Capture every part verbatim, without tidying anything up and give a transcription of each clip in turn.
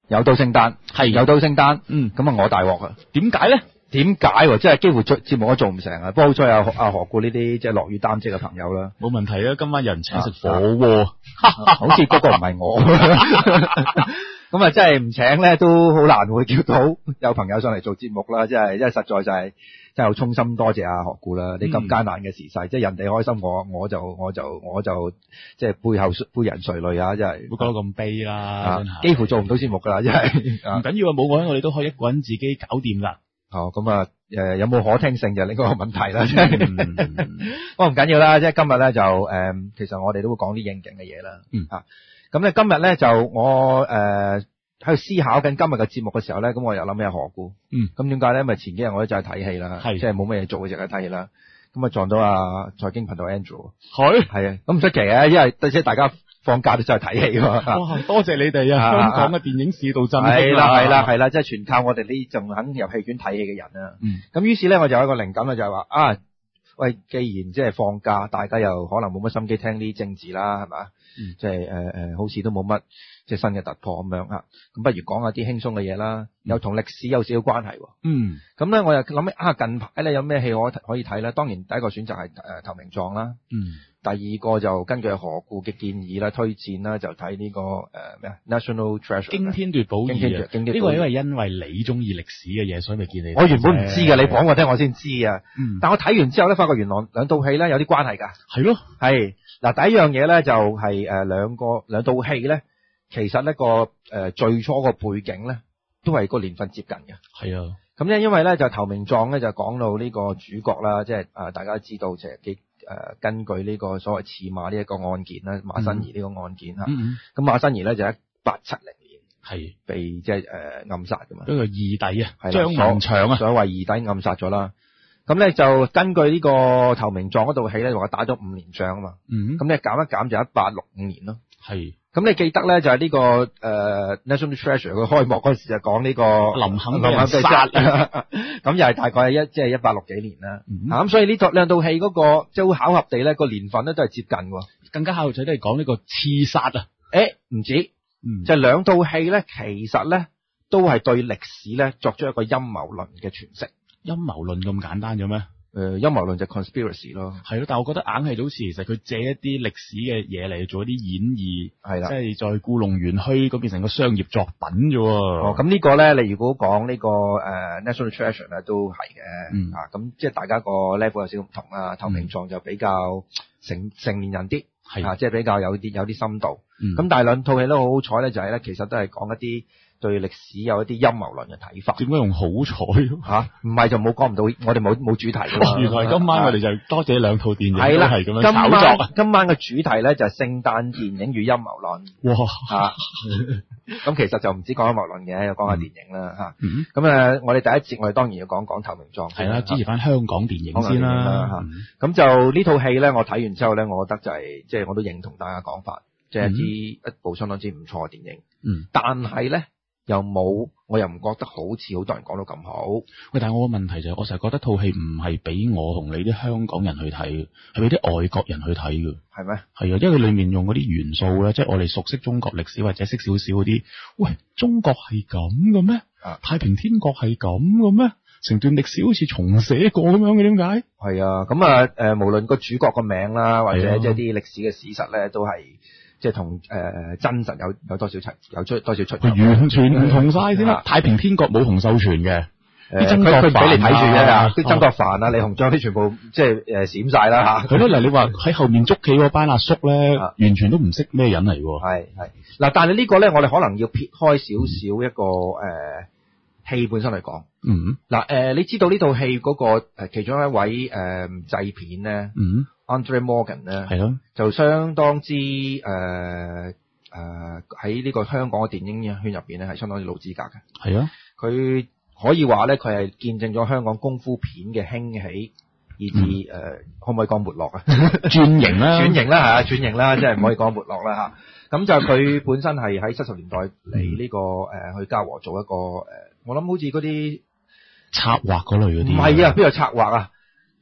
又到聖誕， 係又到聖誕， 嗯， 咁啊我大鑊啊！ 點解咧？ 點解喎？即係幾乎做節目都做唔成啊！不過好彩有阿何故呢啲即係落雨擔遮嘅朋友啦。 冇問題啊！今晚有人請食火鍋， 好似嗰個唔係我。咁啊，真係唔請咧，都好難會叫到有朋友上嚟做節目啦。即係，即係實在就係真係好衷心多謝阿何故啦！你咁艱難嘅時勢，即係人哋開心，我我就我就我就即係背後背人垂淚啊！真係， 唔好講到咁悲啦，真係幾乎做唔到節目噶啦，真係。 唔緊要啊，冇我喺我哋都可以一個人自己搞掂啦。 哦，咁啊，誒，有冇可聽性就另一個問題啦，即係。不過唔緊要啦，即係今日咧就誒，其實我哋都會講啲應景嘅嘢啦。 嗯啊，咁咧今日咧就我誒喺度思考緊今日嘅節目嘅時候咧，咁我又諗起何故。 嗯。 咁點解咧？因為前幾日我都就係睇戲啦， 係即係冇乜嘢做嘅時候睇戲啦。咁啊撞到阿財經頻道 Andrew。 係。 係啊，咁唔出奇啊，因為即係大家放假都真係睇戲喎。 哇！多謝你哋啊，香港嘅電影市道振興係啦係啦係啦，即係全靠我哋呢仲肯入戲院睇戲嘅人啊。 嗯。 咁於是咧，我就有一個靈感啦，就係話啊，喂，既然即係放假，大家又可能冇乜心機聽啲政治啦，係嘛？ 嗯。 即係誒誒，好似都冇乜即係新嘅突破咁樣啊。咁不如講下啲輕鬆嘅嘢啦，又同歷史有少少關係喎。 嗯。咁咧，我又諗起啊，近排咧有咩戲可可以睇咧？當然第一個選擇係誒投名狀啦。 嗯。 第二個就根據何故嘅建議啦、推薦啦，就睇呢、這個誒咩啊 National Treasure 驚天奪寶二啊！呢個因為因為你中意歷史嘅嘢，所以咪見你。 我原本唔知嘅，你講我聽我先知啊。 嗯。但我睇完之後咧，發覺原來兩套戲咧有啲關係㗎。 係咯。係嗱，第一樣嘢咧就係誒兩個兩套戲咧，其實呢個誒、呃、最初個背景咧都係個年份接近嘅。 係啊。咁咧因為咧就投名狀咧就講到呢個主角啦，即係誒大家知道其實幾。誒、呃，根據呢個所謂刺馬呢一個案件啦，馬新貽呢個案件嚇，咁、嗯嗯、馬新貽咧就一八七零年係被即係誒暗殺噶嘛， 一個義弟啊，張文祥啊， 所謂義弟暗殺咗啦。咁咧就根據呢個投名狀嗰度戲咧，話打咗五年仗啊嘛，咁咧減一減就一八六五年咯。係。咁你記得咧就係呢、這個誒、呃、National Treasure 佢開幕嗰時就講呢個林肯林肯被殺，咁又係大概係一即係一八六幾年啦。咁、嗯啊、所以呢套兩套戲嗰個即係好巧合地咧個年份咧都係接近喎。更加巧合就係講呢個刺殺啊。誒唔止，嗯、就兩套戲咧其實咧都係對歷史咧作出一個陰謀論嘅詮釋。陰謀論咁簡單嘅咩？誒，陰謀論就 conspiracy 咯，係咯，但係我覺得硬係好似其實佢借一啲歷史嘅嘢嚟做一啲演繹，係啦，即係再故弄玄虛咁變成個商業作品啫。哦，咁呢個咧，你如果講呢個誒 National Treasure 咧，都係嘅，嗯啊，咁即係大家個 level 有少少唔同啦，投名狀就比較成成年人啲，係啊，即係比較有啲有啲深度，咁、嗯、但係兩套戲都好好彩咧，就係咧，其實都係講一啲對歷史有一啲陰謀論嘅睇法。點解用好彩吓？唔係就冇講唔到，我哋冇冇主題。哦，原來今晚我哋就多謝兩套電影係啦，係咁樣炒作。今晚今晚嘅主題咧就係聖誕電影與陰謀論。哇！吓，咁其實就唔止講陰謀論嘅，又講下電影啦吓。咁誒，我哋第一節我哋當然要講講投名狀。係啦，支持翻香港電影先啦吓。咁就呢套戲咧，我睇完之後咧，我覺得就係即係我都認同大家講法，即係一支一部相當之唔錯嘅電影。嗯，但係咧。又冇，我又唔覺得好似好多人講到咁好。喂，但係我個問題就係、是，我成日覺得套戲唔係俾我同你啲香港人去睇，係俾啲外國人去睇嘅。係咩？係啊，因為裏面用嗰啲元素咧，即係我哋熟悉中國歷史或者識少少嗰啲。喂，中國係咁嘅咩？太平天國係咁嘅咩？成段歷史好似重寫過咁樣嘅，點解？係啊，咁啊，誒，無論個主角個名啦，或者即係啲歷史嘅史實咧，都係。即係同誒真實有有多少出有出多少出入，完全唔同晒先啦。太平天國冇洪秀全嘅，啲曾國藩俾你睇住啫，啲曾國藩啊、李鴻章啲全部即係誒閃晒啦嚇。係咯，嗱你話喺後面捉棋嗰班阿叔咧，完全都唔識咩人嚟喎。係係嗱，但係呢個咧，我哋可能要撇開少少一個誒戲本身嚟講。嗯，嗱誒，你知道呢套戲嗰個誒其中一位誒製片咧？嗯。Andre Morgan 咧，係咯，就相當之誒誒喺呢個香港嘅電影圈入邊咧，係相當之老資格嘅。係啊，佢可以話咧，佢係見證咗香港功夫片嘅興起，以至誒、嗯呃、可唔可以講沒落啊？轉型啦，轉型啦，係啊，轉型啦，即係唔可以講沒落啦嚇。咁就佢本身係喺七十年代嚟呢個誒、呃、去嘉禾做一個誒、呃，我諗好似嗰啲策劃嗰類嗰啲，唔係啊，邊有策劃啊？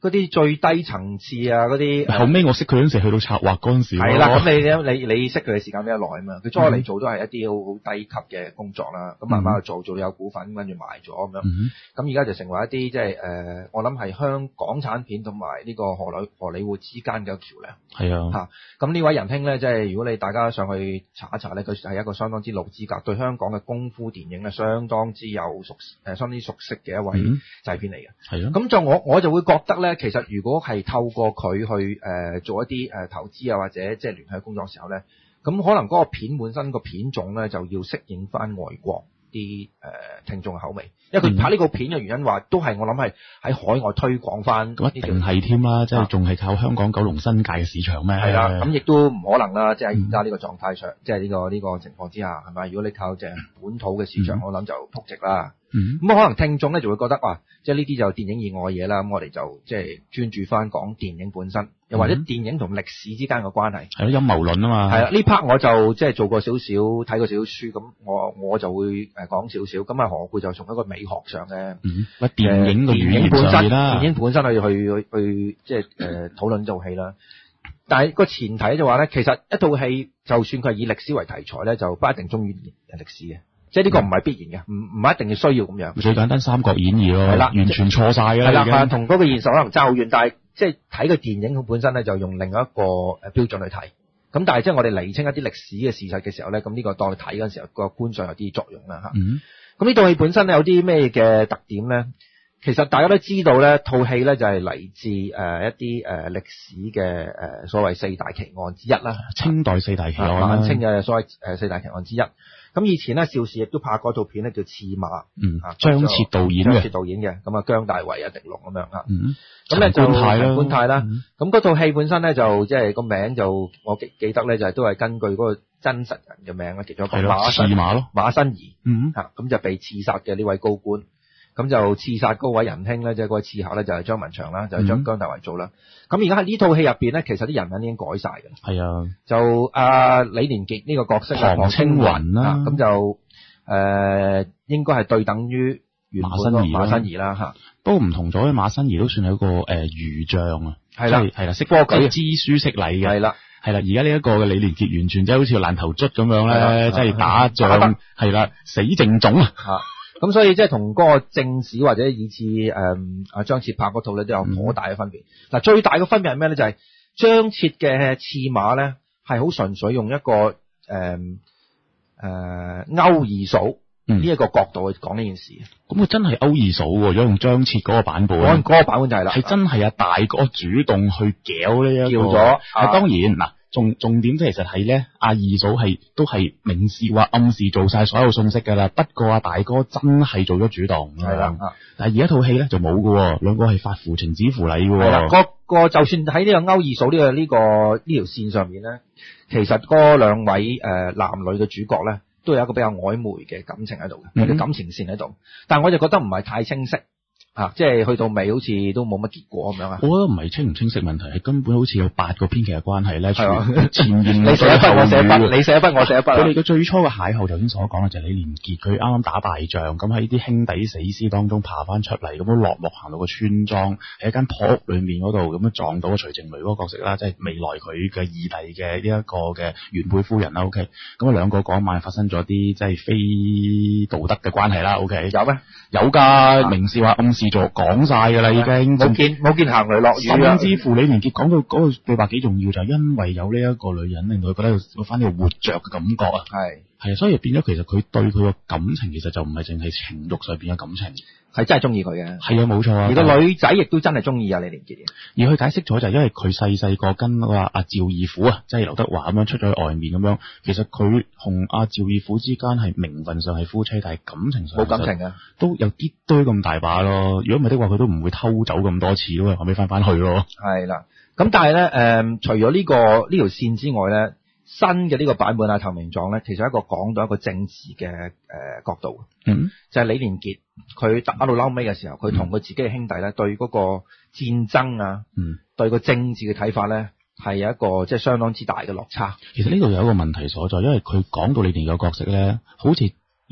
嗰啲最低層次啊，嗰啲後尾我識佢嗰陣時，去到策劃嗰陣時， 係啦。咁你你你識佢嘅時間比較耐啊嘛。佢初嚟做都係一啲好好低級嘅工作啦。咁、嗯、慢慢去做，做有股份，跟住賣咗咁樣。咁而家就成為一啲即係誒，我諗係香港產片同埋呢個荷里荷里活之間嘅橋梁。係啊。嚇，咁呢位仁兄咧，即係如果你大家上去查一查咧，佢係一個相當之老資格，對香港嘅功夫電影咧相當之有熟誒，相當之熟悉嘅一位製片嚟嘅。係啊。咁就我我就會覺得咧。其實如果係透過佢去誒、呃、做一啲誒、呃、投資啊，或者即係聯繫工作嘅時候咧，咁可能嗰個片本身個片種咧就要適應翻外國啲誒、呃、聽眾嘅口味，因為佢拍呢個片嘅原因話都係我諗係喺海外推廣翻。咁一定係添啦，即係仲係靠香港九龍新界嘅市場咩？係啦，咁亦都唔可能啦，即係而家呢個狀態上，即係呢個呢、呢個情況之下，係咪？如果你靠隻本土嘅市場，嗯、我諗就撲直啦。咁、嗯、可能聽眾咧就會覺得哇，即係呢啲就電影以外嘅嘢啦。咁我哋就即係專注翻講電影本身，又或者電影同歷史之間嘅關係。係咯，陰謀論啊嘛。係啊，呢 part 我就即係做過少少，睇過少少書，咁我我就會誒講少少。咁啊何故就從一個美學上嘅，嗯，電影嘅語言本身啦，電影本身去去去去即係誒討論做戲啦。但係個前提就話咧，其實一套戲就算佢係以歷史為題材咧，就不一定中意歷史嘅。即係呢個唔係必然嘅，唔唔係一定要需要咁樣。最簡單《三國演義》咯，係啦，完全錯晒㗎啦，係啦，同嗰個現實可能爭好遠。但係即係睇個電影本身咧，就用另一個誒標準去睇。咁但係即係我哋釐清一啲歷史嘅事實嘅時候咧，咁呢個當你睇嗰陣時候個觀賞有啲作用啦嚇。咁呢套戲本身咧有啲咩嘅特點咧？其實大家都知道咧，套戲咧就係嚟自誒一啲誒歷史嘅誒所謂四大奇案之一啦，清代四大奇案，晚清嘅所謂誒四大奇案之一。咁以前咧，邵氏亦都拍過套片咧，叫《刺馬》，嗯，張徹導演嘅，張徹導演嘅，咁啊，姜大衛啊，狄龍咁樣啊，嗯，咁咧就陳觀泰啦，咁嗰套戲本身咧就即係個名就我記記得咧就係都係根據嗰個真實人嘅名咧，其中一個馬新馬咯，馬新貽，嗯，嚇，咁就被刺殺嘅呢位高官。咁就刺殺嗰位仁兄咧，即係嗰位刺客咧，就係張文祥啦，就係將姜大衛做啦。咁而家喺呢套戲入邊咧，其實啲人物已經改晒㗎啦。係啊，就阿李連杰呢個角色唐青雲啦，咁就誒應該係對等於原本馬新貽馬新貽啦嚇。都唔同咗，馬新貽都算係一個誒儒將啊，係啦係啦，識科舉知書識禮嘅。係啦係啦，而家呢一個嘅李連杰完全即係好似爛頭卒咁樣咧，即係打仗係啦，死剩種啊。咁所以即係同嗰個正史或者以至誒阿張徹拍嗰套咧都有頗大嘅分別。嗱、嗯，最大嘅分別係咩咧？就係、是、張徹嘅刺馬咧係好純粹用一個誒誒、呃呃、勾二嫂呢一個角度去講呢件事。咁、嗯、佢真係勾二嫂喎，如果用張徹嗰個版本，嗰、那個版本就係啦，係真係阿大哥主動去攪呢一個。叫咗，啊、當然嗱。重重點即係其實係咧，阿二嫂係都係明示或暗示做晒所有信息噶啦。不過阿大哥真係做咗主動，係啦。但係而家套戲咧就冇噶，兩個係發乎情止乎禮噶。係啦，個個就算喺呢個勾二嫂呢個呢個呢條線上面咧，其實嗰兩位誒、呃、男女嘅主角咧，都有一個比較曖昧嘅感情喺度嘅，有啲感情線喺度。但係我就覺得唔係太清晰。啊，即係去到尾好似都冇乜結果咁樣啊！我覺得唔係清唔清晰問題，係根本好似有八個編劇嘅關係咧。係前言你寫一筆，我寫一筆，你寫一筆，我寫一筆。佢哋嘅最初嘅邂逅，頭先所講嘅就係李連杰，佢啱啱打敗仗，咁喺啲兄弟死屍當中爬翻出嚟，咁樣落幕行到個村莊，喺一間破屋裏面嗰度，咁樣撞到個徐靜蕾嗰個角色啦，即係未來佢嘅二弟嘅呢一個嘅原配夫人啦。OK，咁啊兩個嗰晚發生咗啲即係非道德嘅關係啦。OK，有咩？有噶，明示話暗示。講晒噶啦，已經冇見冇見行雷落雨，甚至乎李連杰講到嗰個對白幾重要，就係因為有呢一個女人令到佢覺得有翻呢個活着嘅感覺啊。係係啊，所以變咗其實佢對佢個感情其實就唔係淨係情慾上邊嘅感情，係真係中意佢嘅。係啊，冇錯啊。而個女仔亦都真係中意啊李連杰。而佢解釋咗就係因為佢細細個跟阿阿趙義府啊，即係劉德華咁樣出咗去外面咁樣，其實佢同阿趙義府之間係名分上係夫妻，但係感情上冇感情啊，都有啲堆咁大把咯。如果唔係的話，佢都唔會偷走咁多次咯，後尾翻翻去咯。係啦，咁但係咧，誒、呃，除咗呢、這個呢條線之外咧，新嘅呢個版本啊，投名狀咧，其實係一個講到一個政治嘅誒、呃、角度，嗯，就係、是、李連杰佢打到撈尾嘅時候，佢同佢自己嘅兄弟咧對嗰個戰爭啊，嗯，對個政治嘅睇法咧，係有一個即係相當之大嘅落差。其實呢度有一個問題所在，因為佢講到李連杰嘅角色咧，好似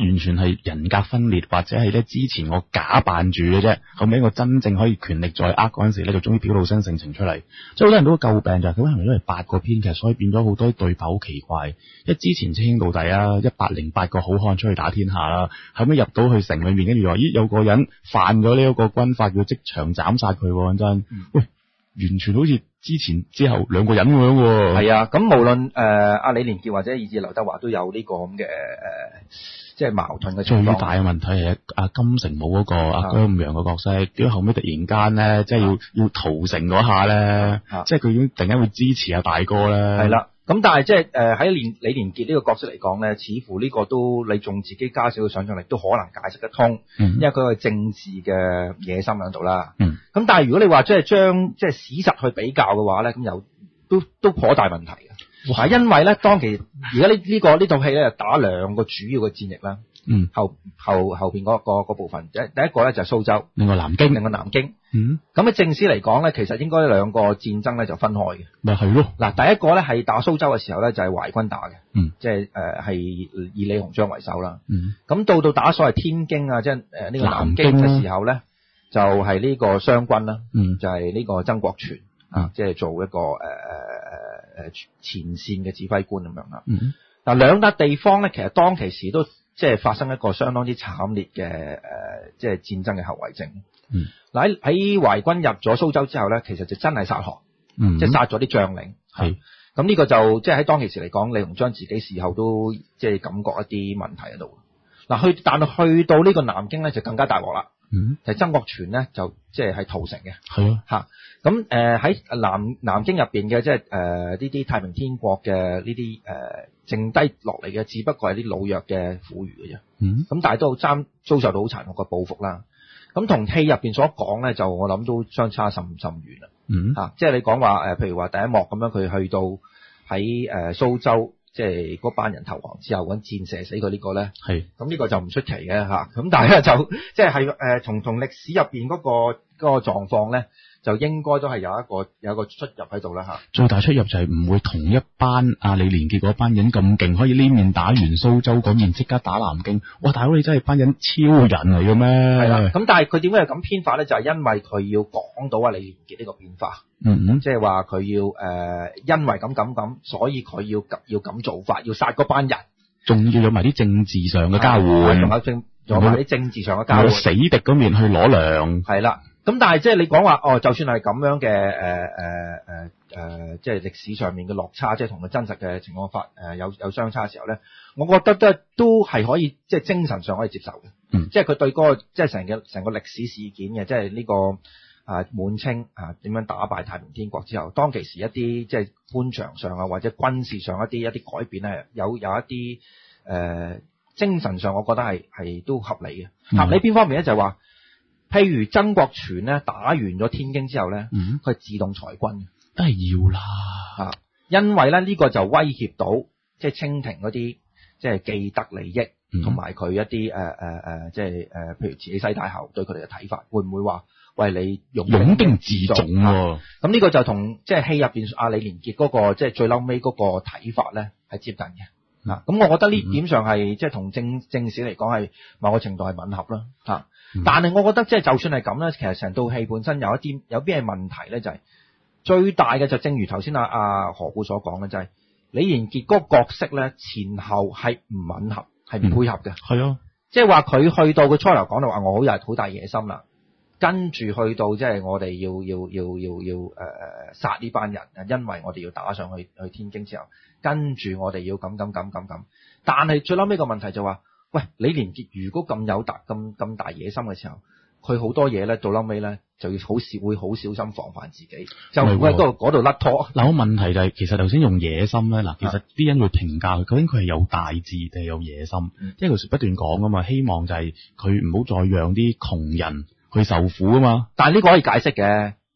完全係人格分裂，或者係咧之前我假扮住嘅啫，後尾我真正可以權力在握嗰陣時咧，就終於表露身性情出嚟。即係好多人都詬病就係佢係咪因為八個編劇，所以變咗好多對白好奇怪。一之前稱兄道弟啊，一百零八個好漢出去打天下啦，後尾入到去城裏面，跟住話咦有個人犯咗呢一個軍法，要即場斬殺佢，講真，喂，完全好似之前之後兩個人咁樣喎。係啊，咁無論誒阿李連杰或者以至劉德華都有呢個咁嘅誒。即係矛盾嘅情況。 最大嘅問題係阿金城武嗰個阿姜武陽嘅角色，點解後尾突然間咧，即係要要屠城嗰下咧，即係佢已經突然間會支持阿大哥咧。係啦， 咁但係即係誒喺李李連杰呢個角色嚟講咧，似乎呢個都你仲自己加少少想像力都可能解釋得通，嗯、因為佢係政治嘅野心喺度啦。咁、嗯、但係如果你話即係將即係史實去比較嘅話咧，咁又都都頗大問題嘅。哇！因為咧，當其而家呢呢個呢套戲咧，打兩個主要嘅戰役啦。嗯。後後後邊嗰個嗰部分，第第一個咧就係蘇州，另外南京，另外南京。嗯。咁喺正史嚟講咧，其實應該兩個戰爭咧就分開嘅。咪係咯。嗱，第一個咧係打蘇州嘅時候咧，就係淮軍打嘅。嗯。即係誒係以李鴻章為首啦。嗯。咁到到打所謂天京啊，即係誒呢個南京嘅時候咧，就係呢個湘軍啦。嗯。就係呢個曾國荃啊，即係做一個誒誒誒。誒，前線嘅指揮官咁樣啦。嗯。嗱，兩笪地方咧，其實當其時都即係發生一個相當之慘烈嘅誒，即係戰爭嘅後遺症。嗯。嗱，喺喺淮軍入咗蘇州之後咧，其實就真係殺河。嗯。即係殺咗啲將領。係。咁呢個就即係喺當其時嚟講，李鴻章自己事後都即係感覺一啲問題喺度。嗱，去但係去到呢個南京咧，就更加大鑊啦。嗯。就係曾國荃咧，就即係係屠城嘅。係啊。嚇。咁誒喺南南京入邊嘅即係誒呢啲太平天國嘅呢啲誒剩低落嚟嘅，只不過係啲老弱嘅婦孺嘅啫。嗯。咁但係都好爭遭受到好殘酷嘅報復啦。咁同戲入邊所講咧，就我諗都相差甚甚遠啦。嗯。嚇、啊，即係你講話誒，譬如話第一幕咁樣，佢去到喺誒、呃、蘇州，即係嗰班人投降之後，揾箭射死佢呢個咧。係。咁呢個就唔出奇嘅嚇。咁、啊、但係咧就即係係誒從同歷史入邊嗰個嗰、嗰個狀況咧。就應該都係有一個有一個出入喺度啦嚇。 最大出入就係唔會同一班阿李連杰嗰班人咁勁，可以呢面打完蘇州，嗰面即刻打南京。哇！大佬你真係班人超人嚟嘅咩？係啦。咁但係佢點解要咁編法咧？就係、是、因為佢要講到阿李連杰呢個變化。嗯嗯。即係話佢要誒、呃，因為咁咁咁，所以佢要要咁做法，要殺嗰班人，仲要有埋啲政治上嘅交換，仲有政，仲有埋啲政治上嘅交換。死敵嗰面去攞糧。係啦。咁但係即係你講話哦，就算係咁樣嘅誒誒誒誒，即係歷史上面嘅落差，即係同佢真實嘅情況發誒有有相差嘅時候咧，我覺得都都係可以即係精神上可以接受嘅。嗯，即係佢對嗰個即係成個成個歷史事件嘅，即係呢個啊滿清啊點樣打敗太平天國之後，當其時一啲即係官場上啊或者軍事上一啲一啲改變咧，有有一啲誒、呃、精神上，我覺得係係都合理嘅。合理邊方面咧就係話。譬如曾國荃咧打完咗天京之後咧，佢係自動裁軍，都係要啦嚇，因為咧呢個就威脅到即係清廷嗰啲即係既得利益，同埋佢一啲誒誒誒即係誒譬如慈禧西太后對佢哋嘅睇法，會唔會話喂你用擁兵自重喎？咁呢個就同即係戲入邊阿李連杰嗰個即係最嬲尾嗰個睇法咧係接近嘅。嗱，咁我覺得呢點上係即係同正正史嚟講係某個程度係吻合啦嚇。但係我覺得即係就算係咁咧，其實成套戲本身有一啲有邊係問題咧，就係、是、最大嘅就正如頭先阿阿何故所講嘅，就係、是、李連杰嗰個角色咧前後係唔吻合，係唔配合嘅。係、嗯、啊，即係話佢去到佢初頭講到話我好有好大野心啦，跟住去到即係我哋要要要要要誒誒殺呢班人，因為我哋要打上去去天京之後，跟住我哋要咁咁咁咁咁，但係最嬲尾個問題就話、是。喂，李連杰如果咁有大咁咁大野心嘅時候，佢好多嘢咧到嬲尾咧就要好小會好小心防範自己，就唔會喺嗰度嗰度甩拖。嗱，個問題就係、是、其實頭先用野心咧，嗱，其實啲人會評價佢究竟佢係有大志定係有野心，嗯、因為佢不斷講啊嘛，希望就係佢唔好再讓啲窮人去受苦啊嘛。但係呢個可以解釋嘅，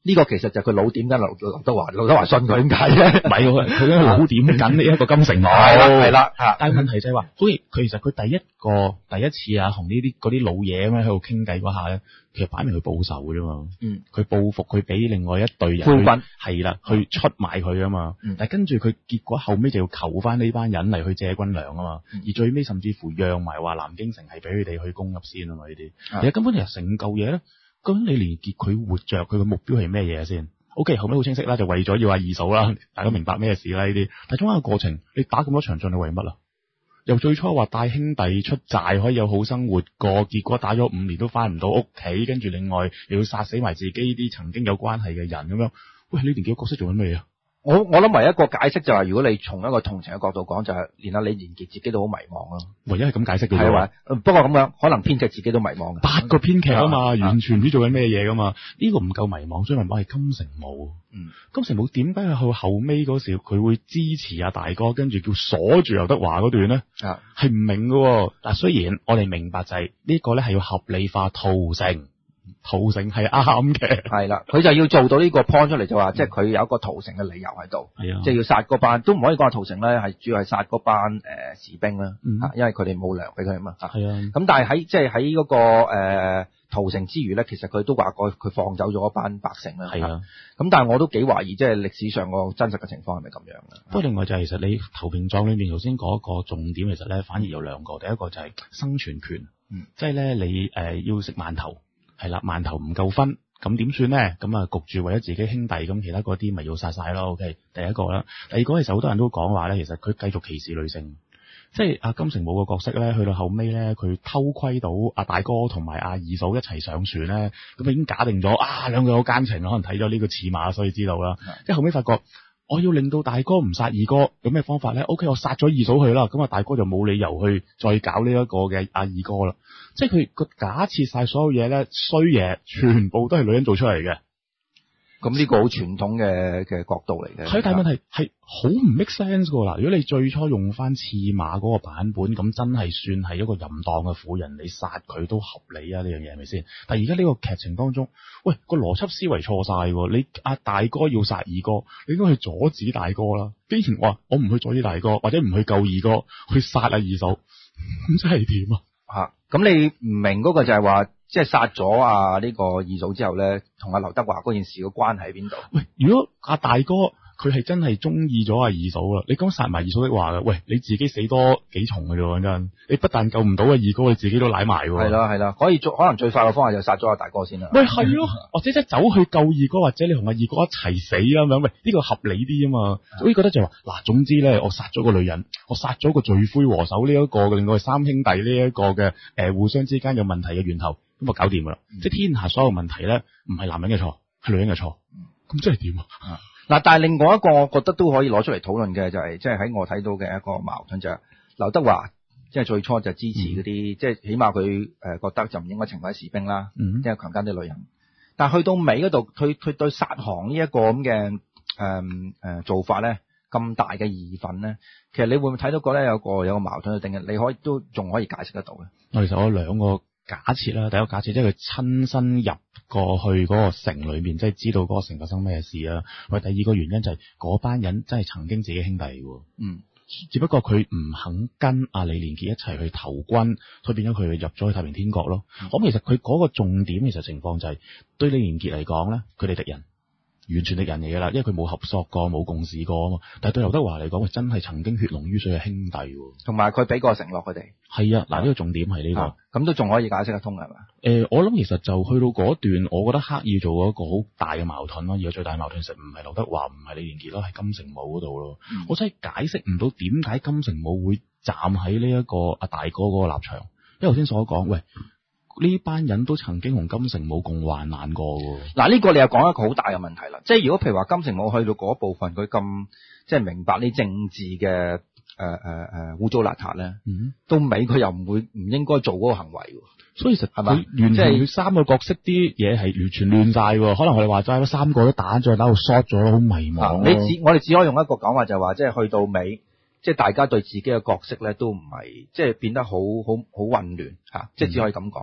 呢個其實就係佢老點緊劉劉德華，劉德華信佢點解啫？ 唔係，佢咧老點緊呢一個金城武。 係啦，係啦。 但係問題就係話，好似佢其實佢第一個第一次啊，同呢啲嗰啲老嘢咁樣喺度傾偈嗰下咧，其實擺明佢報仇啫嘛。嗯。佢報復，佢俾另外一隊人。官軍。係啦，去出賣佢啊嘛。嗯。但係跟住佢結果後尾就要求翻呢班人嚟去借軍糧啊嘛。嗯。而最尾甚至乎讓埋話南京城係俾佢哋去攻入先啊嘛呢啲。嗯。其實根本就係成嚿嘢咧。咁李連杰佢活着，佢嘅目標係咩嘢先 ？O.K. 後尾好清晰啦，就為咗要阿二嫂啦，大家明白咩事啦呢啲。但係中間嘅過程，你打咁多場仗，你為乜啊？由最初話帶兄弟出寨可以有好生活過，結果打咗五年都翻唔到屋企，跟住另外又要殺死埋自己啲曾經有關係嘅人咁樣。喂，李連杰嘅角色做緊咩啊？ 我我諗唯一一個解釋就係，如果你從一個同情嘅角度講，就係連阿李連杰自己都好迷茫咯。 唯一係咁解釋嘅。 係話，不過咁樣可能編劇自己都迷茫。 八個編劇啊嘛，完全唔知做緊咩嘢噶嘛。呢個唔夠迷茫，所以迷茫係金城武。嗯，金城武點解去後尾嗰時佢會支持阿大哥，跟住叫鎖住劉德華嗰段咧？啊，係唔明噶。嗱，雖然我哋明白就係呢個咧係要合理化屠城。屠城係啱嘅， 係啦，佢就要做到呢個 point 出嚟，就話即係佢有一個屠城嘅理由喺度，係啊，即係要殺嗰班，都唔可以講係屠城咧，係主要係殺嗰班誒、呃、士兵啦，嗯、因為佢哋冇糧俾佢啊嘛，係啊，咁但係喺即係喺嗰個誒屠城之餘咧，其實佢都話過佢放走咗一班百姓啦，係啊，咁但係我都幾懷疑，即係歷史上個真實嘅情況係咪咁樣嘅？不過另外就係其實你投名狀裏面頭先嗰個重點，其實咧反而有兩個，第一個就係生存權，嗯，即係咧你誒、呃、要食饅頭。係啦，饅頭唔夠分，咁點算咧？咁啊焗住為咗自己兄弟，咁其他嗰啲咪要殺晒咯。OK，第一個啦，第二個其實好多人都講話咧，其實佢繼續歧視女性，即係阿金城武個角色咧，去到後尾咧，佢偷窺到阿大哥同埋阿二嫂一齊上船咧，咁已經假定咗啊兩個有奸情，可能睇咗呢個刺馬，所以知道啦。即係後尾發覺，我要令到大哥唔殺二哥，有咩方法咧 ？OK，我殺咗二嫂去啦，咁啊大哥就冇理由去再搞呢一個嘅阿二哥啦。即係佢個假設晒所有嘢咧，衰嘢全部都係女人做出嚟嘅。咁呢個好傳統嘅嘅角度嚟嘅。係，但係問題係好唔 make sense 噶嗱。如果你最初用翻刺馬嗰個版本，咁真係算係一個淫蕩嘅婦人，你殺佢都合理啊？呢樣嘢係咪先？但係而家呢個劇情當中，喂個邏輯思維錯晒。你阿大哥要殺二哥，你應該去阻止大哥啦。竟然話我唔去阻止大哥，或者唔去救二哥，去殺阿二嫂，咁真係點啊？吓，咁你唔明嗰個就係話，即係殺咗啊呢個二嫂之後咧，同阿劉德華嗰件事嘅關係喺邊度？喂，如果阿大哥佢係真係中意咗阿二嫂啦，你講殺埋二嫂的話嘅，喂，你自己死多幾重嘅啫，講真，你不但救唔到阿二哥，你自己都舐埋喎。係啦係啦，可以做，可能最快嘅方法就殺咗阿大哥先啦。喂，係咯，或者即係走去救二哥，或者你同阿二哥一齊死咁樣，喂，呢個合理啲啊嘛。所以覺得就話嗱，總之咧，我殺咗個女人，我殺咗個罪魁禍首呢一個嘅，另外三兄弟呢一個嘅誒互相之間有問題嘅源頭，咁就搞掂噶啦。嗯、即係天下所有問題咧，唔係男人嘅錯，係女人嘅錯。咁真係點啊？嗱，但係另外一個我覺得都可以攞出嚟討論嘅就係，即係喺我睇到嘅一個矛盾就係劉德華，即係最初就支持嗰啲，嗯、即係起碼佢誒覺得就唔應該懲罰士兵啦，嗯、即係強姦啲女人。但係去到尾嗰度，佢佢對殺行呢一個咁嘅誒誒做法咧，咁大嘅義憤咧，其實你會唔會睇到覺得有個有個矛盾嘅定義？你可以都仲可以解釋得到嘅。其實我兩個假設啦，第一個假設即係佢親身入過去嗰個城裏面，即係知道嗰個城發生咩事啊。喂，第二個原因就係嗰班人真係曾經自己兄弟喎。嗯，只不過佢唔肯跟阿李連杰一齊去投軍，所以變咗佢入咗去太平天國咯。咁、嗯、其實佢嗰個重點其實情況就係、是、對李連杰嚟講咧，佢哋敵人。完全敵人嚟嘅啦，因為佢冇合作過，冇共事過啊嘛。但係對劉德華嚟講，佢真係曾經血濃於水嘅兄弟，同埋佢俾過承諾佢哋。係啊，嗱、這、呢個重點係呢、這個，咁、啊、都仲可以解釋得通係嘛？誒、呃，我諗其實就去到嗰段，我覺得刻意做一個好大嘅矛盾咯。而家最大嘅矛盾其實唔係劉德華，唔係李連杰咯，係金城武嗰度咯。嗯、我真係解釋唔到點解金城武會站喺呢一個阿大哥嗰個立場，因為頭先所講，喂。呢班人都曾經同金城武共患難過喎。嗱，呢個你又講一個好大嘅問題啦。即係如果譬如話金城武去到嗰部分，佢咁即係明白呢政治嘅誒誒誒污糟邋遢咧，嗯、到尾佢又唔會唔應該做嗰個行為喎。所以實係咪完全佢三個角色啲嘢係完全亂晒喎？可能我哋話齋三個都打咗，打到 short 咗，好迷茫、啊。你只我哋只可以用一個講法就係話，即係去到尾。即係大家對自己嘅角色咧，都唔係即係變得好好好混亂嚇，即係只可以咁講。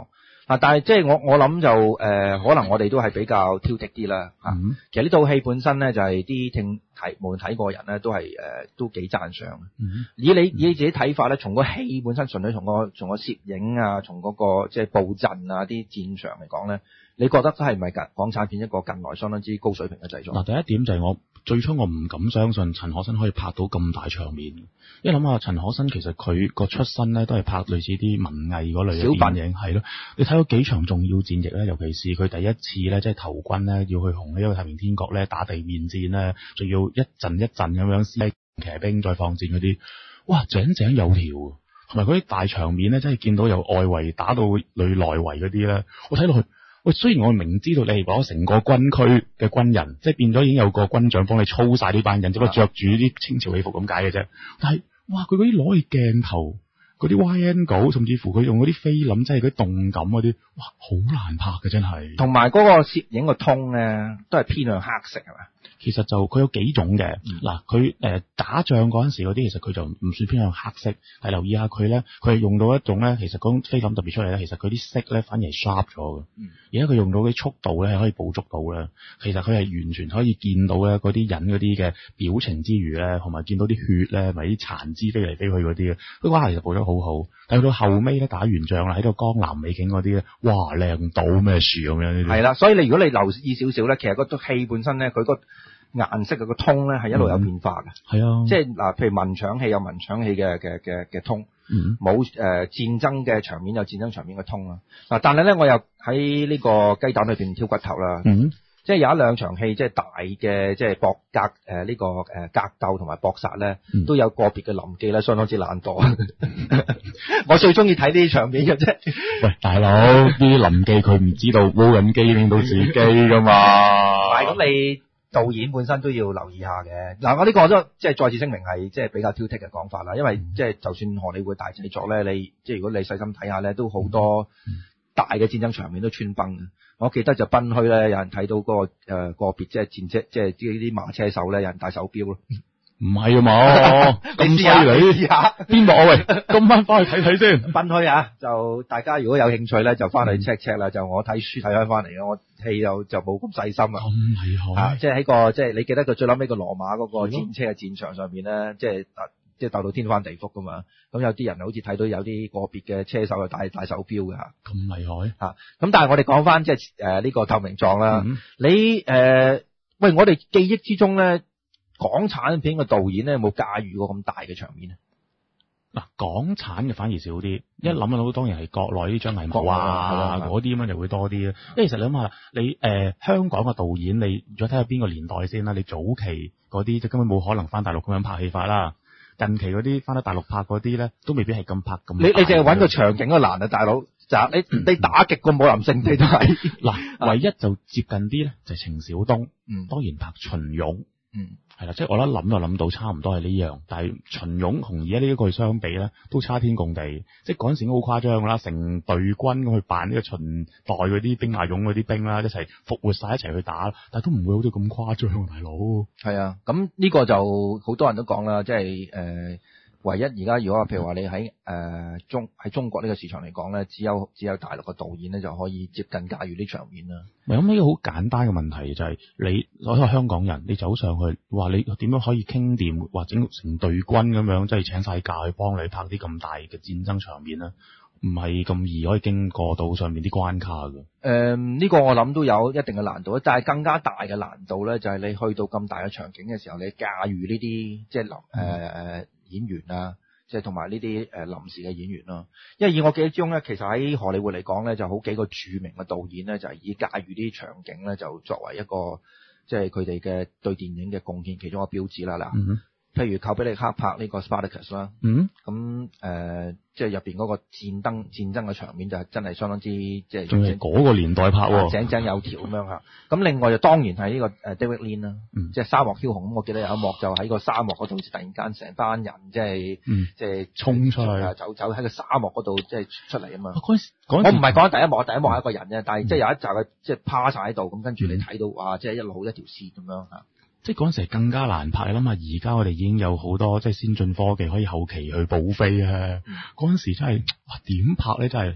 啊，但係即係我我諗就誒、呃，可能我哋都係比較挑剔啲啦嚇。 嗯、 其實呢套戲本身咧就係啲聽睇無論睇過人咧都係誒、呃、都幾讚賞。 嗯、 以你以你自己睇法咧，從個戲本身純粹從個從個攝影啊，從嗰、那個即係佈陣啊啲戰場嚟講咧，你覺得都係唔係港產片一個近來相當之高水平嘅製作？ 嗱，第一點就係我最初我唔敢相信陳可辛可以拍到咁大場面。因為諗下陳可辛其實佢個出身咧都係拍類似啲文藝嗰類嘅電影，係咯。你睇到幾場重要戰役咧，尤其是佢第一次咧即係投軍咧要去紅呢個太平天國咧打地面戰咧，仲要一陣一陣咁樣先騎兵再放箭嗰啲，哇井井有條，同埋嗰啲大場面咧真係見到由外圍打到裏內圍嗰啲咧，我睇落去。喂，雖然我明知道你係攞成個軍區嘅軍人，即係變咗已經有個軍長幫你操晒呢班人，只不過着住啲清朝戲服咁解嘅啫。但係，哇，佢嗰啲攞起鏡頭，嗰啲 Y angle，甚至乎佢用嗰啲菲林，即係嗰啲動感嗰啲，哇，好難拍嘅真係。同埋嗰個攝影個通咧，都係偏向黑色係嘛？其實就佢有幾種嘅，嗱佢誒打仗嗰陣時嗰啲，其實佢就唔算偏向黑色，係留意下佢咧，佢係用到一種咧，其實嗰種菲林特別出嚟咧，其實佢啲色咧反而係 sharp 咗嘅，而家佢用到啲速度咧係可以捕捉到咧，其實佢係完全可以見到咧嗰啲人嗰啲嘅表情之餘咧，同埋見到啲血咧，咪啲殘肢飛嚟飛去嗰啲嘅，嗰個其實捕得好好。但係到後尾咧打完仗啦，喺度江南美景嗰啲咧，哇靚到咩樹咁樣呢啲。係啦，所以你如果你留意少少咧，其實嗰套戲本身咧，佢個顏色嘅個通咧係一路有變化嘅，係、嗯、啊，即係嗱，譬如文場戲有文場戲嘅嘅嘅嘅通，冇、嗯、誒、呃、戰爭嘅場面有戰爭場面嘅通啦。嗱，但係咧我又喺呢個雞蛋裏邊挑骨頭啦，嗯，即係有一兩場戲即係大嘅即係搏格誒呢、呃這個誒格鬥同埋搏殺咧，都有個別嘅臨記咧，相當之懶惰。我最中意睇呢啲場面嘅啫。喂，大佬，呢啲臨記佢唔知道冇人機令到自己噶嘛？係咁你。導演本身都要留意下嘅。嗱，我呢個都即係再次聲明係即係比較挑剔嘅講法啦，因為即係就算荷里活大製作咧，你即係如果你細心睇下咧，都好多大嘅戰爭場面都穿崩嘅。我記得就賓虛咧，有人睇到嗰、那個誒、呃、個別即係戰車，即係啲啲馬車手咧，有人戴手錶咯。唔係啊嘛，咁犀利，邊幕啊喂？今晚翻去睇睇先。賓虛啊，就大家如果有興趣咧，就翻去 check check 啦。就我睇書睇翻翻嚟嘅，我戲又就冇咁細心啊。咁厲害啊！即係喺個即係你記得佢最諗起個羅馬嗰個戰車嘅戰場上面咧，即係即係鬥到天翻地覆噶嘛。咁有啲人好似睇到有啲個別嘅車手又戴戴手錶嘅嚇。咁厲害嚇！咁但係我哋講翻即係誒呢個透明狀啦。嗯、你誒、呃、喂，我哋記憶之中咧。港產片嘅導演咧有冇駕馭過咁大嘅場面咧？嗱，港產嘅反而少啲，嗯、一諗到當然係國內啲張藝謀啊嗰啲咁樣就會多啲啦。因為其實你諗下，你誒、呃、香港嘅導演，你再睇下邊個年代先啦。你早期嗰啲就根本冇可能翻大陸咁樣拍戲法啦。近期嗰啲翻到大陸拍嗰啲咧，都未必係咁拍咁。你你淨係揾個場景都難啊，大佬！就你你打極個武林聖地都係嗱，唯一就接近啲咧就係程小東，嗯，當然拍秦俑。嗯，係啦，即係我一諗就諗到差唔多係呢樣，但係秦俑同而家呢一個相比咧，都差天共地。即係嗰陣時都好誇張啦，成隊軍去扮呢個秦代嗰啲兵馬俑嗰啲兵啦，一齊復活晒一齊去打，但係都唔會好似咁誇張，大佬。係啊，咁呢個就好多人都講啦，即係誒。呃唯一而家如果話譬如話你喺誒、呃、中喺中國呢個市場嚟講咧，只有只有大陸嘅導演咧就可以接近駕馭啲場面啦。咁呢個好簡單嘅問題就係、是、你攞個香港人，你走上去話你點樣可以傾掂，或整成隊軍咁樣，即係請晒假去幫你拍啲咁大嘅戰爭場面咧，唔係咁易可以經過到上面啲關卡嘅。誒、呃、呢、這個我諗都有一定嘅難度，但係更加大嘅難度咧就係、是、你去到咁大嘅場景嘅時候，你駕馭呢啲即係臨誒誒。呃嗯演員啊，即係同埋呢啲誒臨時嘅演員咯。因為以我記憶中咧，其實喺荷里活嚟講咧，就好幾個著名嘅導演咧，就係、是、以駕馭啲場景咧，就作為一個即係佢哋嘅對電影嘅貢獻其中一個標誌啦。嗱、嗯，譬如寇比力克拍呢個 Spartacus 啦，嗯，咁、呃、誒，即係入邊嗰個戰爭戰爭嘅場面就係真係相當之即係，仲係嗰個年代拍喎，井井有條咁樣嚇。咁另外就當然係呢個誒 David Lean 啦、嗯，即係沙漠梟雄。咁我記得有一幕就喺個沙漠嗰度，突然間成班人即係、嗯、即係衝出去，走走喺個沙漠嗰度即係出嚟啊嘛。嗰時我唔係講緊第一幕，第一幕係一個人啫，但係即係有一集嘅即係趴晒喺度，咁跟住你睇到哇，即係一路一條線咁樣嚇。即係嗰陣時更加難拍，你諗下而家我哋已經有好多即係先進科技可以後期去補飛啊！嗰、嗯、陣時真係哇點拍咧，真係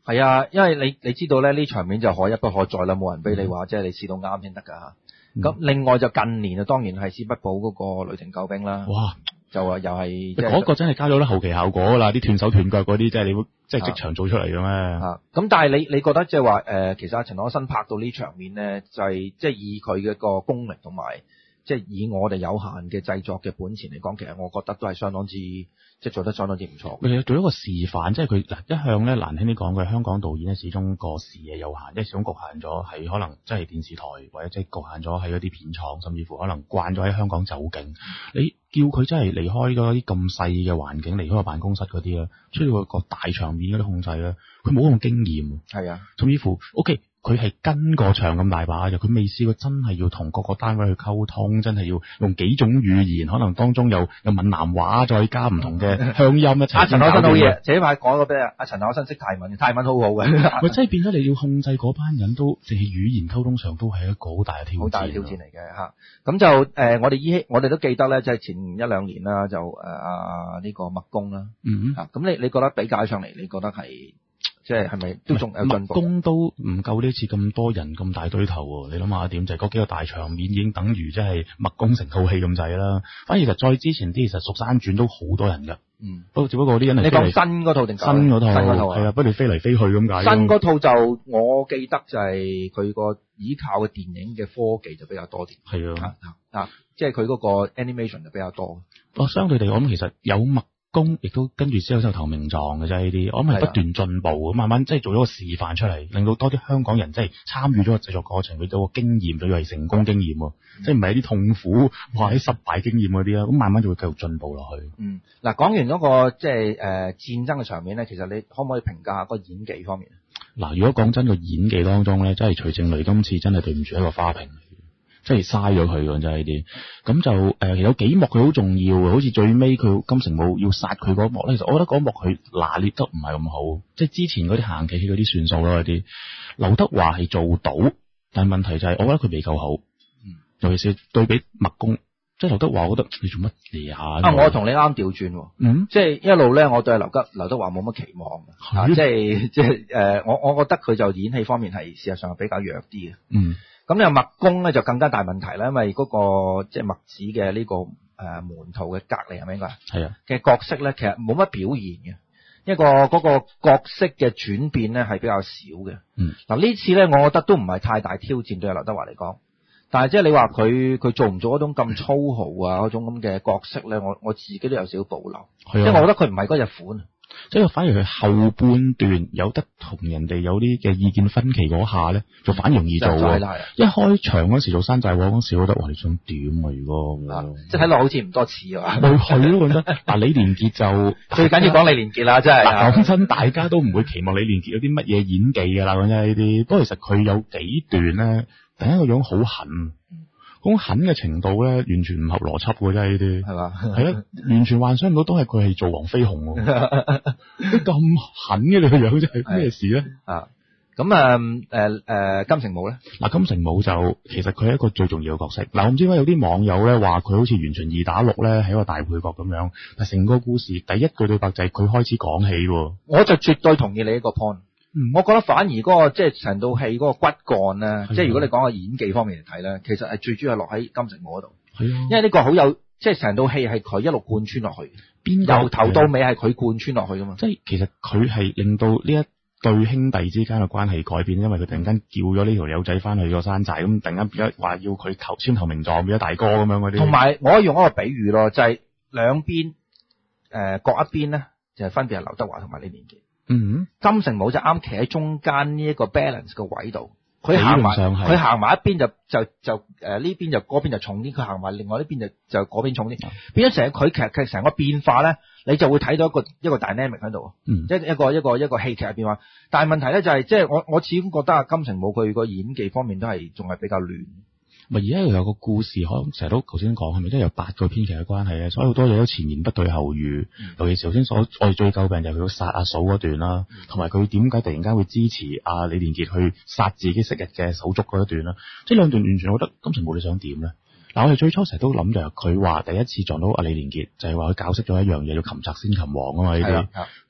係啊，因為你你知道咧呢場面就可一不可再啦，冇人俾你話、嗯、即係你試到啱先得㗎嚇。咁、嗯、另外就近年啊，當然係史匹堡嗰個雷霆救兵啦。 哇！ 就話又係嗰、 那個真係加咗啲後期效果㗎啦，啲斷手斷腳嗰啲，即係你會即係即場做出嚟嘅咩？ 啊！咁但係你你覺得即係話誒，其實阿陳可辛拍到呢場面咧，就係即係以佢嘅個功力同埋，即係以我哋有限嘅製作嘅本錢嚟講，其實我覺得都係相當之即係做得相當之唔錯。 佢做一個示範，即係佢嗱一向咧難聽啲講嘅，香港導演咧始終個視野有限，即係始終局限咗係可能即係電視台或者即係局限咗喺嗰啲片廠，甚至乎可能慣咗喺香港走景。你叫佢真係離開嗰啲咁細嘅環境，離開個辦公室嗰啲啦，需要個大場面嗰啲控制啦，佢冇咁經驗。係啊，甚至乎 OK。佢係跟個場咁大把嘅，佢未試過真係要同各個單位去溝通，真係要用幾種語言，可能當中有有閩南話，再加唔同嘅鄉音一齊。阿陳可辛好嘢，這排講咗俾阿陳可辛識泰文，泰文好好嘅。咪真係變咗你要控制嗰班人都，即係語言溝通上都係一個好大嘅挑戰。好大嘅挑戰嚟嘅嚇。咁就誒、呃，我哋依我哋都記得咧，即係前一兩年啦，就誒阿呢個麥宮啦。嗯咁、啊、你你覺得比較上嚟，你覺得係？即係係咪都仲有進步？麥宮都唔夠呢次咁多人咁大堆頭喎，你諗下點？就係、是、嗰幾個大場面已經等於即係麥宮成套戲咁滯啦。反而其實再之前啲，其實《蜀山傳》都好多人㗎。嗯。不過只不過啲人係你講新嗰套定新嗰套？新嗰套係啊，不如飛嚟飛去咁解。新嗰套就我記得就係佢個依靠嘅電影嘅科技就比較多啲。係啊。啊啊！即係佢嗰個 animation 就比較多。不過相對地，我諗其實有麥宮亦都跟住先有首投名狀嘅啫，呢啲我諗係不斷進步咁，慢慢即係做咗個示範出嚟，令到多啲香港人即係參與咗個製作過程，俾到個經驗，仲要係成功經驗喎，嗯、即係唔係一啲痛苦或者失敗經驗嗰啲啦，咁慢慢就會繼續進步落去。嗯，嗱，講完嗰個即係誒戰爭嘅場面咧，其實你可唔可以評價下個演技方面？嗱，如果講真個演技當中咧，真係徐靜蕾今次真係對唔住一個花瓶。即係嘥咗佢㗎，真係呢啲。咁就誒、呃，有幾幕佢好重要嘅，好似最尾佢金城武要殺佢嗰幕咧。其實我覺得嗰幕佢拿捏得唔係咁好，即係之前嗰啲行棋嗰啲算數啦嗰啲。劉德華係做到，但係問題就係我覺得佢未夠好。嗯，尤其是對比麥宮，即係劉德華，我覺得你做乜嘢啊？啊，我同你啱調轉。嗯，即係一路咧，我對劉德劉德華冇乜期望嘅、啊，即係即係誒，我我覺得佢就演戲方面係事實上係比較弱啲嘅。嗯。咁你麥宮咧就更加大問題啦，因為嗰、那個即係墨子嘅呢、這個誒、呃、門徒嘅隔離係咪應該係啊嘅角色咧，其實冇乜表現嘅，一個嗰、那個角色嘅轉變咧係比較少嘅。嗯，嗱呢次咧，我覺得都唔係太大挑戰對劉德華嚟講，但係即係你話佢佢做唔做嗰種咁粗豪啊嗰種咁嘅角色咧，我我自己都有少少保留，即係我覺得佢唔係嗰隻款。即係反而佢後半段有得同人哋有啲嘅意見分歧嗰下咧，就反而容易做喎。一開場嗰時做山寨王嗰時，我覺得哇，你想點啊？如果、啊、即係睇落好似唔多似啊。咪係咯，講真。嗱，李連杰就最緊要講李連杰啦，真係。講真，大家都唔會期望李連杰有啲乜嘢演技㗎啦，講真呢啲。不過其實佢有幾段咧，第一個樣好狠。咁狠嘅程度咧，完全唔合邏輯嘅，真係呢啲，係嘛？係啊，完全幻想唔到都係佢係做黃飛鴻喎，咁狠嘅你個樣真係咩事咧？啊，咁啊，誒、呃、誒、呃，金城武咧？嗱，金城武就其實佢係一個最重要嘅角色。嗱，我唔知點解有啲網友咧話佢好似完全二打六咧，係一個大配角咁樣。但成個故事第一句對白就係佢開始講起喎，我就絕對同意你一個 point。嗯，我覺得反而嗰、那個即係成套戲嗰個骨幹咧，即係如果你講個演技方面嚟睇咧，其實係最主要係落喺金城武嗰度。係啊，因為呢個好有，即係成套戲係佢一路貫穿落去，邊由頭到尾係佢貫穿落去噶嘛。即係其實佢係令到呢一對兄弟之間嘅關係改變，因為佢突然間叫咗呢條友仔翻去個山寨，咁突然間變咗話要佢投簽投名狀，變咗大哥咁樣嗰啲。同埋我可以用一個比喻咯，就係、是、兩邊誒、呃、各一邊咧，就係、是、分別係劉德華同埋李連杰。嗯，金城武就啱企喺中間呢一個 balance 嘅位度，佢行埋佢行埋一邊就就就誒呢邊就嗰邊就重啲，佢行埋另外呢邊就就嗰邊重啲，變咗成佢其實其實成個變化咧，你就會睇到一個一個 dynamic 喺度，嗯，即係一個一個一個戲劇嘅變化。但係問題咧就係即係我我始終覺得啊金城武佢個演技方面都係仲係比較亂。咪而家又有個故事，可能成日都頭先講係咪都有八個編劇嘅關係咧？所以好多嘢都前言不對後語。嗯、尤其是頭先所我哋最詬病就係佢要殺阿嫂嗰段啦，同埋佢點解突然間會支持阿李連杰去殺自己昔日嘅手足嗰一段啦？即係兩段完全我覺得金城武你想點咧？嗱，我哋最初成日都諗就係佢話第一次撞到阿李連杰，就係話佢教識咗一樣嘢，要擒賊先擒王啊嘛呢啲。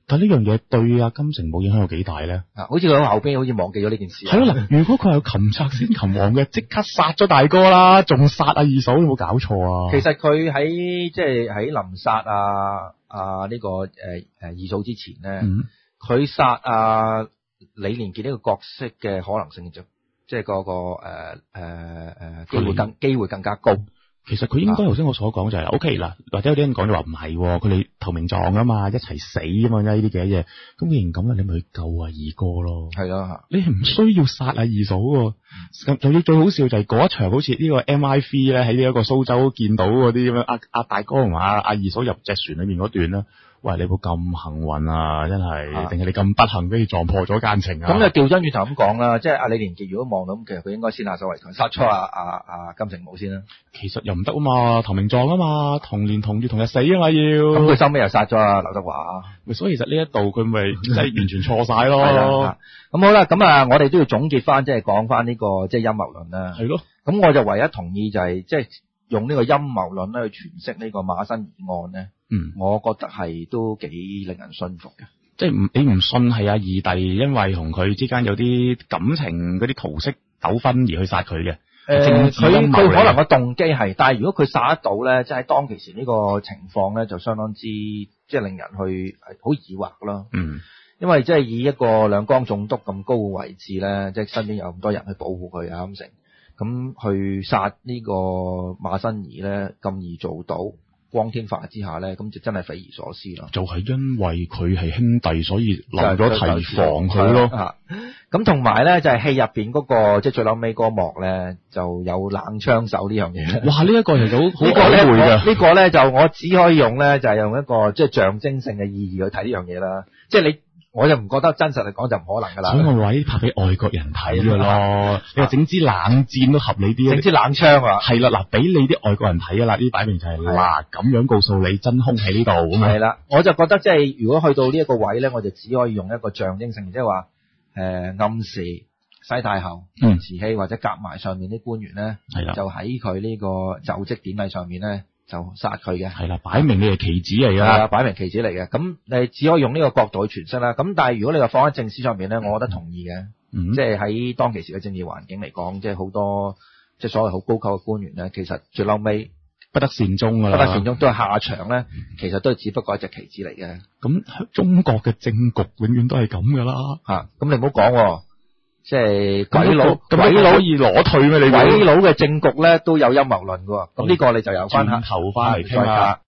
但呢樣嘢對阿金城武影響有幾大咧？ 啊，好似佢後邊好似忘記咗呢件事。 係咯，嗱，如果佢係有擒賊先擒王嘅，即刻殺咗大哥啦，仲殺阿二嫂，有冇搞錯啊？ 其實佢喺即係喺臨殺啊啊呢、這個誒誒、呃、二嫂之前咧，佢、嗯、殺啊李連杰呢個角色嘅可能性就即係嗰個誒誒誒機會更機會更加高。 其實佢應該頭先我所講就係 O K 啦，或者有啲人講就話唔係，佢哋投名狀啊嘛，一齊死啊嘛，呢啲嘅嘢。咁既然咁啦，你咪去救阿二哥咯。係啊，你係唔需要殺阿二嫂喎。咁仲要最好笑就係嗰一場，好似呢個 M I three 咧喺呢一個蘇州見到嗰啲咁樣，阿阿大哥同埋阿阿二嫂入隻船裏面嗰段啦。喂，你冇咁幸運啊，真係，定係你咁不幸，跟住撞破咗奸情啊？咁就調真轉頭咁講啦，即係阿李連杰如果望到咁，其實佢應該先下手為強，殺出阿阿阿金城武先啦。其實又唔得啊嘛，投名狀啊嘛，同年同月同日死啊嘛要。咁佢收尾又殺咗阿劉德華，所以其實呢一度佢咪即係完全錯晒咯。咁好啦，咁啊，我哋都要總結翻，即係講翻呢個即係陰謀論啦。係咯。咁我就唯一同意就係即係用呢個陰謀論咧去詮釋呢個馬新疑案咧。嗯，我覺得係都幾令人信服嘅，即係唔你唔信係阿二弟因為同佢之間有啲感情嗰啲桃色糾紛而去殺佢嘅。誒，佢佢可能個動機係，但係如果佢殺得到咧，即係當其時呢個情況咧，就相當之即係令人去好疑惑咯。嗯，因為即係以一個兩江總督咁高嘅位置咧，即係身邊有咁多人去保護佢啊咁成，咁去殺呢個馬新貽咧咁易做到。光天化日之下咧，咁就真係匪夷所思咯。就係因為佢係兄弟，所以留咗提防佢咯。咁同埋咧，就係戲入邊嗰個即係最後尾嗰幕咧，就有冷槍手呢樣嘢。哇！呢、這、一個其實好好曖昧嘅。呢個咧就我只可以用咧，就係用一個即係象徵性嘅意義去睇呢樣嘢啦。即係你。我就唔覺得真實嚟講就唔可能噶啦，所以我話呢拍俾外國人睇噶咯。你話整支冷戰都合理啲，整支冷槍啊，係啦，嗱，俾你啲外國人睇啊啦，呢擺明就係嗱咁樣告訴你真兇喺呢度咁啊。係啦，我就覺得即係如果去到呢一個位咧，我就只可以用一個象徵性，即係話誒暗示西太后、慈禧或者夾埋上面啲官員咧，就喺佢呢個就職典禮上面咧。就殺佢嘅，係啦，擺明你係棋子嚟㗎，係啊，擺明棋子嚟嘅。咁你只可以用呢個角度去詮釋啦。咁但係如果你話放喺正史上面咧，我覺得同意嘅。嗯，即係喺當其時嘅政治環境嚟講，即係好多即係所謂好高級嘅官員咧，其實最嬲尾不得善終㗎啦，不得善終都係下場咧，其實都係只不過係一隻棋子嚟嘅。咁中國嘅政局永遠都係咁㗎啦。嚇，咁你唔好講。即係鬼佬，鬼佬可以攞退咩？你鬼佬嘅政局咧都有陰謀論㗎喎，咁呢個你就由翻頭翻嚟傾下。